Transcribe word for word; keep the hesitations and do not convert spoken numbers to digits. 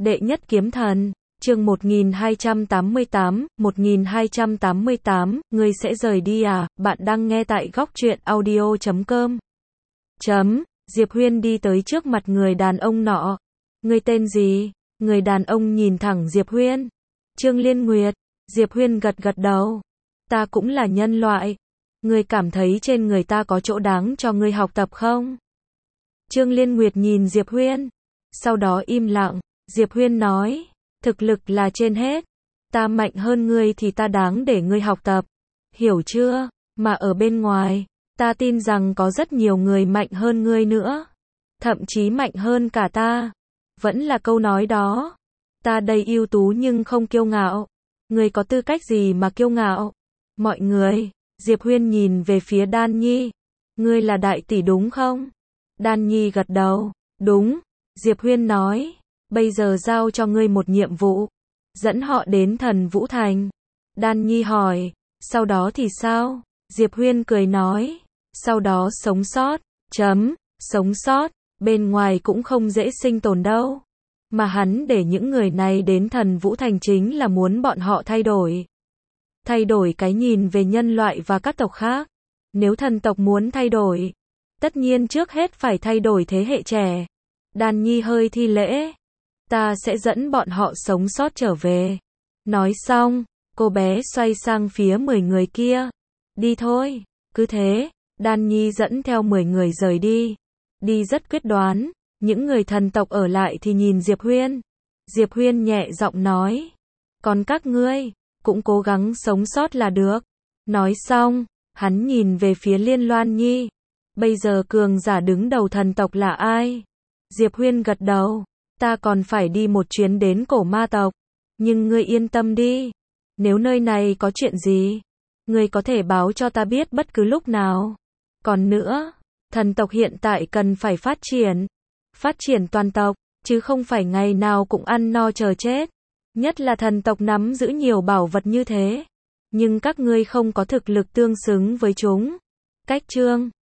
Đệ nhất kiếm thần, chương một nghìn hai trăm tám mươi tám, một nghìn hai trăm tám mươi tám, ngươi sẽ rời đi à? Bạn đang nghe tại góc truyện audio chấm com. Chấm, Diệp Huyên đi tới trước mặt người đàn ông nọ. Ngươi tên gì? Người đàn ông nhìn thẳng Diệp Huyên. Trương Liên Nguyệt. Diệp Huyên gật gật đầu. Ta cũng là nhân loại. Ngươi cảm thấy trên người ta có chỗ đáng cho ngươi học tập không? Trương Liên Nguyệt nhìn Diệp Huyên. Sau đó im lặng. Diệp Huyên nói, thực lực là trên hết. Ta mạnh hơn ngươi thì ta đáng để ngươi học tập. Hiểu chưa? Mà ở bên ngoài, ta tin rằng có rất nhiều người mạnh hơn ngươi nữa. Thậm chí mạnh hơn cả ta. Vẫn là câu nói đó. Ta đây ưu tú nhưng không kiêu ngạo. Ngươi có tư cách gì mà kiêu ngạo? Mọi người, Diệp Huyên nhìn về phía Đan Nhi. Ngươi là đại tỷ đúng không? Đan Nhi gật đầu. Đúng. Diệp Huyên nói. Bây giờ giao cho ngươi một nhiệm vụ. Dẫn họ đến Thần Vũ Thành. Đan Nhi hỏi. Sau đó thì sao? Diệp Huyên cười nói. Sau đó sống sót. Chấm. Sống sót. Bên ngoài cũng không dễ sinh tồn đâu. Mà hắn để những người này đến Thần Vũ Thành chính là muốn bọn họ thay đổi. Thay đổi cái nhìn về nhân loại và các tộc khác. Nếu thần tộc muốn thay đổi, tất nhiên trước hết phải thay đổi thế hệ trẻ. Đan Nhi hơi thi lễ. Ta sẽ dẫn bọn họ sống sót trở về. Nói xong, cô bé xoay sang phía mười người kia. Đi thôi. Cứ thế, Đan Nhi dẫn theo mười người rời đi. Đi rất quyết đoán. Những người thần tộc ở lại thì nhìn Diệp Huyên. Diệp Huyên nhẹ giọng nói. Còn các ngươi, cũng cố gắng sống sót là được. Nói xong, hắn nhìn về phía Liên Loan Nhi. Bây giờ cường giả đứng đầu thần tộc là ai? Diệp Huyên gật đầu. Ta còn phải đi một chuyến đến cổ ma tộc. Nhưng ngươi yên tâm đi. Nếu nơi này có chuyện gì, ngươi có thể báo cho ta biết bất cứ lúc nào. Còn nữa, thần tộc hiện tại cần phải phát triển. Phát triển toàn tộc, chứ không phải ngày nào cũng ăn no chờ chết. Nhất là thần tộc nắm giữ nhiều bảo vật như thế. Nhưng các ngươi không có thực lực tương xứng với chúng. Cách chương